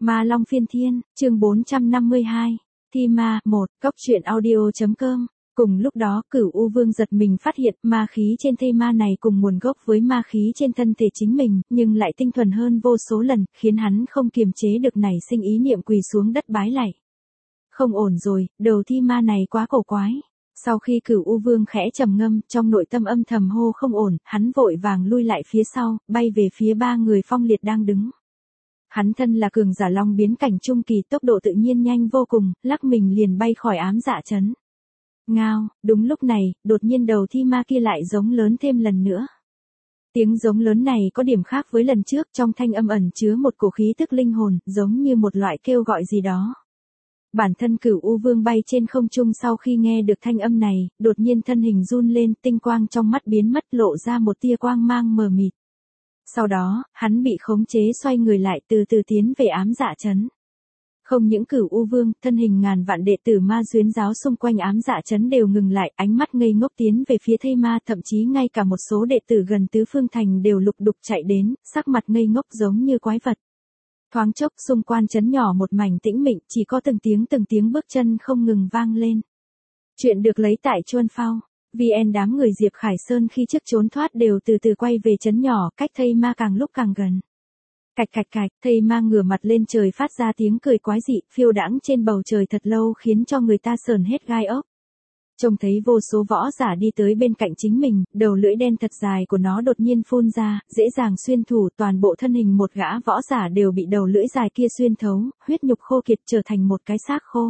Ma Long Phiên Thiên, chương 452, Thi Ma 1, Cốc truyện audio.com. Cùng lúc đó Cửu U Vương giật mình phát hiện ma khí trên thây ma này cùng nguồn gốc với ma khí trên thân thể chính mình, nhưng lại tinh thuần hơn vô số lần, khiến hắn không kiềm chế được nảy sinh ý niệm quỳ xuống đất bái lạy. Không ổn rồi, đầu thi ma này quá cổ quái. Sau khi Cửu U Vương khẽ trầm ngâm, trong nội tâm âm thầm hô không ổn, hắn vội vàng lui lại phía sau, bay về phía ba người Phong Liệt đang đứng. Hắn thân là cường giả long biến cảnh trung kỳ, tốc độ tự nhiên nhanh vô cùng, lắc mình liền bay khỏi ám dạ trấn. Ngao, đúng lúc này, đột nhiên đầu thi ma kia lại giống lớn thêm lần nữa. Tiếng giống lớn này có điểm khác với lần trước, trong thanh âm ẩn chứa một cổ khí tức linh hồn, giống như một loại kêu gọi gì đó. Bản thân Cửu U Vương bay trên không trung sau khi nghe được thanh âm này, đột nhiên thân hình run lên, tinh quang trong mắt biến mất, lộ ra một tia quang mang mờ mịt. Sau đó, hắn bị khống chế xoay người lại, từ từ tiến về ám dạ trấn. Không những Cửu U Vương, thân hình ngàn vạn đệ tử ma duyên giáo xung quanh ám dạ trấn đều ngừng lại, ánh mắt ngây ngốc tiến về phía thây ma, thậm chí ngay cả một số đệ tử gần tứ phương thành đều lục đục chạy đến, sắc mặt ngây ngốc giống như quái vật. Thoáng chốc xung quanh trấn nhỏ một mảnh tĩnh mịch, chỉ có từng tiếng bước chân không ngừng vang lên. Chuyện được lấy tại Chuân Phao. VN đám người Diệp Khải Sơn khi trước trốn thoát đều từ từ quay về trấn nhỏ, cách thây ma càng lúc càng gần. Cạch cạch cạch, thây ma ngửa mặt lên trời phát ra tiếng cười quái dị, phiêu đãng trên bầu trời thật lâu khiến cho người ta sờn hết gai ốc. Trông thấy vô số võ giả đi tới bên cạnh chính mình, đầu lưỡi đen thật dài của nó đột nhiên phun ra, dễ dàng xuyên thủng toàn bộ thân hình một gã võ giả đều bị đầu lưỡi dài kia xuyên thấu, huyết nhục khô kiệt trở thành một cái xác khô.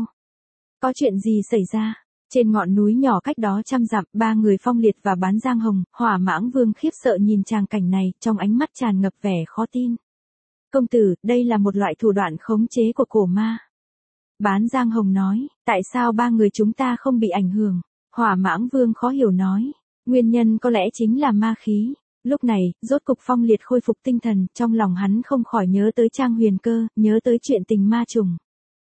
Có chuyện gì xảy ra? Trên ngọn núi nhỏ cách đó trăm dặm, ba người Phong Liệt và Bán Giang Hồng, Hỏa Mãng Vương khiếp sợ nhìn tràng cảnh này, trong ánh mắt tràn ngập vẻ khó tin. Công tử, đây là một loại thủ đoạn khống chế của cổ ma. Bán Giang Hồng nói, tại sao ba người chúng ta không bị ảnh hưởng? Hỏa Mãng Vương khó hiểu nói, nguyên nhân có lẽ chính là ma khí. Lúc này, rốt cục Phong Liệt khôi phục tinh thần, trong lòng hắn không khỏi nhớ tới Trang Huyền Cơ, nhớ tới chuyện tình ma trùng.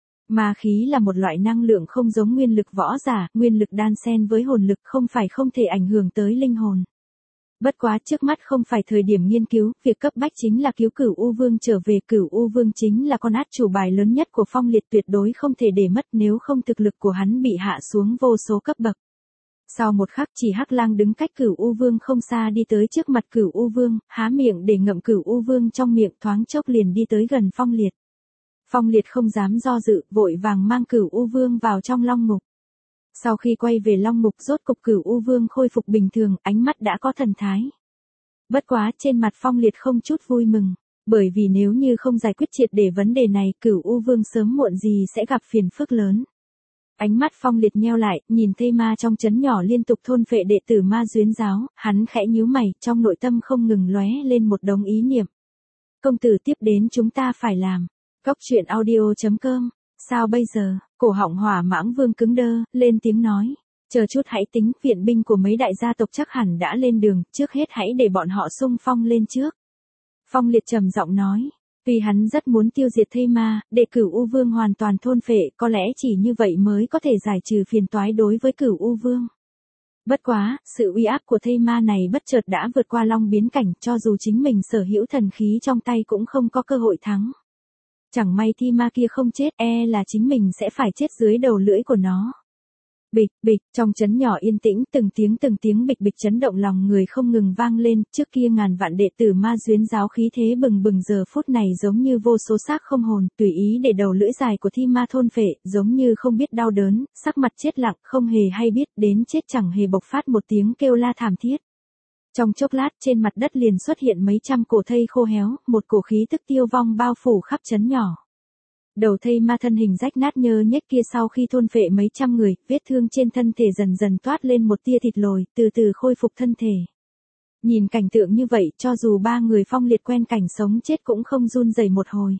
Ma khí là một loại năng lượng không giống nguyên lực võ giả, nguyên lực đan xen với hồn lực không phải không thể ảnh hưởng tới linh hồn. Bất quá trước mắt không phải thời điểm nghiên cứu, việc cấp bách chính là cứu Cửu U Vương trở về. Cửu U Vương chính là con át chủ bài lớn nhất của Phong Liệt, tuyệt đối không thể để mất, nếu không thực lực của hắn bị hạ xuống vô số cấp bậc. Sau một khắc, chỉ Hắc Lang đứng cách Cửu U Vương không xa đi tới trước mặt Cửu U Vương, há miệng để ngậm Cửu U Vương trong miệng, thoáng chốc liền đi tới gần Phong Liệt. Phong Liệt không dám do dự, vội vàng mang Cửu U Vương vào trong long mục. Sau khi quay về long mục, rốt cục Cửu U Vương khôi phục bình thường, ánh mắt đã có thần thái. Bất quá trên mặt Phong Liệt không chút vui mừng, bởi vì nếu như không giải quyết triệt để vấn đề này, Cửu U Vương sớm muộn gì sẽ gặp phiền phức lớn. Ánh mắt Phong Liệt nheo lại, nhìn thây ma trong trấn nhỏ liên tục thôn phệ đệ tử ma duyên giáo, hắn khẽ nhíu mày, trong nội tâm không ngừng lóe lên một đống ý niệm. Công tử, tiếp đến chúng ta phải làm. Cốc truyện audio.com. Sao bây giờ? Cổ họng Hỏa Mãng Vương cứng đơ, lên tiếng nói. Chờ chút hãy tính, viện binh của mấy đại gia tộc chắc hẳn đã lên đường, trước hết hãy để bọn họ xung phong lên trước. Phong Liệt trầm giọng nói. Tuy hắn rất muốn tiêu diệt thây ma, để Cửu U Vương hoàn toàn thôn phệ, có lẽ chỉ như vậy mới có thể giải trừ phiền toái đối với Cửu U Vương. Bất quá, sự uy áp của thây ma này bất chợt đã vượt qua long biến cảnh, cho dù chính mình sở hữu thần khí trong tay cũng không có cơ hội thắng. Chẳng may thi ma kia không chết, là chính mình sẽ phải chết dưới đầu lưỡi của nó. Bịch, bịch, trong trấn nhỏ yên tĩnh, từng tiếng bịch bịch chấn động lòng người không ngừng vang lên, trước kia ngàn vạn đệ tử ma duyên giáo khí thế bừng bừng, giờ phút này giống như vô số xác không hồn, tùy ý để đầu lưỡi dài của thi ma thôn phệ, giống như không biết đau đớn, sắc mặt chết lặng, không hề hay biết, đến chết chẳng hề bộc phát một tiếng kêu la thảm thiết. Trong chốc lát, trên mặt đất liền xuất hiện mấy trăm cổ thây khô héo, một cổ khí tức tiêu vong bao phủ khắp trấn nhỏ. Đầu thây ma thân hình rách nát nhơ nhếch kia sau khi thôn phệ mấy trăm người, vết thương trên thân thể dần dần toát lên một tia thịt lồi, từ từ khôi phục thân thể. Nhìn cảnh tượng như vậy, cho dù ba người Phong Liệt quen cảnh sống chết cũng không run rẩy một hồi.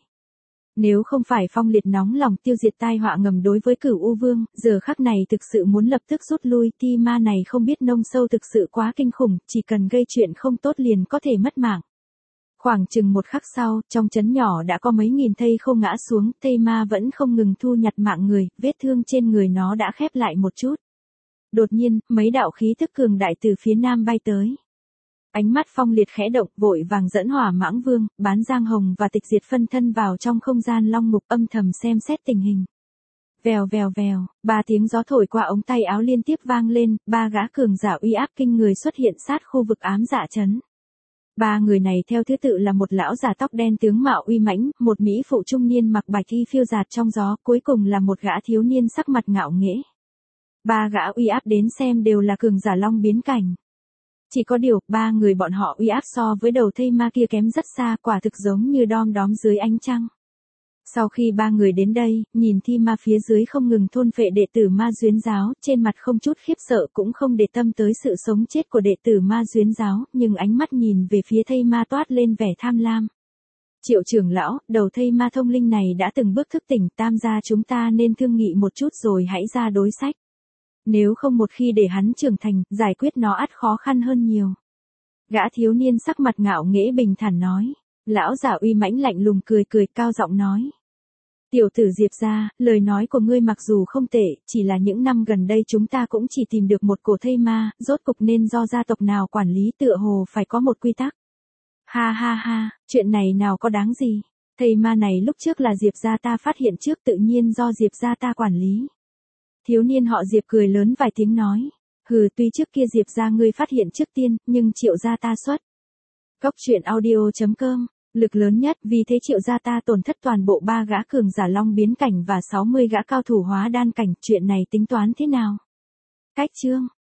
Nếu không phải Phong Liệt nóng lòng tiêu diệt tai họa ngầm đối với Cửu U Vương, giờ khắc này thực sự muốn lập tức rút lui, thi ma này không biết nông sâu thực sự quá kinh khủng, chỉ cần gây chuyện không tốt liền có thể mất mạng. Khoảng chừng một khắc sau, trong trấn nhỏ đã có mấy nghìn thây khô ngã xuống, thây ma vẫn không ngừng thu nhặt mạng người, vết thương trên người nó đã khép lại một chút. Đột nhiên, mấy đạo khí tức cường đại từ phía nam bay tới. Ánh mắt Phong Liệt khẽ động, vội vàng dẫn Hỏa Mãng Vương, Bán Giang Hồng và Tịch Diệt phân thân vào trong không gian long ngục âm thầm xem xét tình hình. Vèo vèo vèo, 3 tiếng gió thổi qua ống tay áo liên tiếp vang lên, 3 gã cường giả uy áp kinh người xuất hiện sát khu vực ám dạ trấn. 3 người này theo thứ tự là một lão già tóc đen tướng mạo uy mãnh, một mỹ phụ trung niên mặc bạch y phiêu dạt trong gió, cuối cùng là một gã thiếu niên sắc mặt ngạo nghễ. 3 gã uy áp đến xem đều là cường giả long biến cảnh. Chỉ có điều, 3 người bọn họ uy áp so với đầu thây ma kia kém rất xa, quả thực giống như đom đóm dưới ánh trăng. Sau khi 3 người đến đây, nhìn thi ma phía dưới không ngừng thôn phệ đệ tử ma duyên giáo, trên mặt không chút khiếp sợ cũng không để tâm tới sự sống chết của đệ tử ma duyên giáo, nhưng ánh mắt nhìn về phía thây ma toát lên vẻ tham lam. Triệu trưởng lão, đầu thây ma thông linh này đã từng bước thức tỉnh, Tam gia chúng ta nên thương nghị một chút rồi hãy ra đối sách. Nếu không một khi để hắn trưởng thành, giải quyết nó ắt khó khăn hơn nhiều. Gã thiếu niên sắc mặt ngạo nghễ bình thản nói. Lão giả uy mãnh lạnh lùng cười cười cao giọng nói. Tiểu tử Diệp gia, lời nói của ngươi mặc dù không tệ, chỉ là những năm gần đây chúng ta cũng chỉ tìm được một cổ thây ma, rốt cục nên do gia tộc nào quản lý, tựa hồ phải có một quy tắc. Ha ha ha, chuyện này nào có đáng gì. Thây ma này lúc trước là Diệp gia ta phát hiện trước, tự nhiên do Diệp gia ta quản lý. Thiếu niên họ Diệp cười lớn vài tiếng nói. Hừ, tuy trước kia Diệp gia ngươi phát hiện trước tiên, nhưng Triệu gia ta xuất. Cốc truyện audio.com, lực lớn nhất, vì thế Triệu gia ta tổn thất toàn bộ 3 gã cường giả long biến cảnh và 60 gã cao thủ hóa đan cảnh, chuyện này tính toán thế nào? Cách chương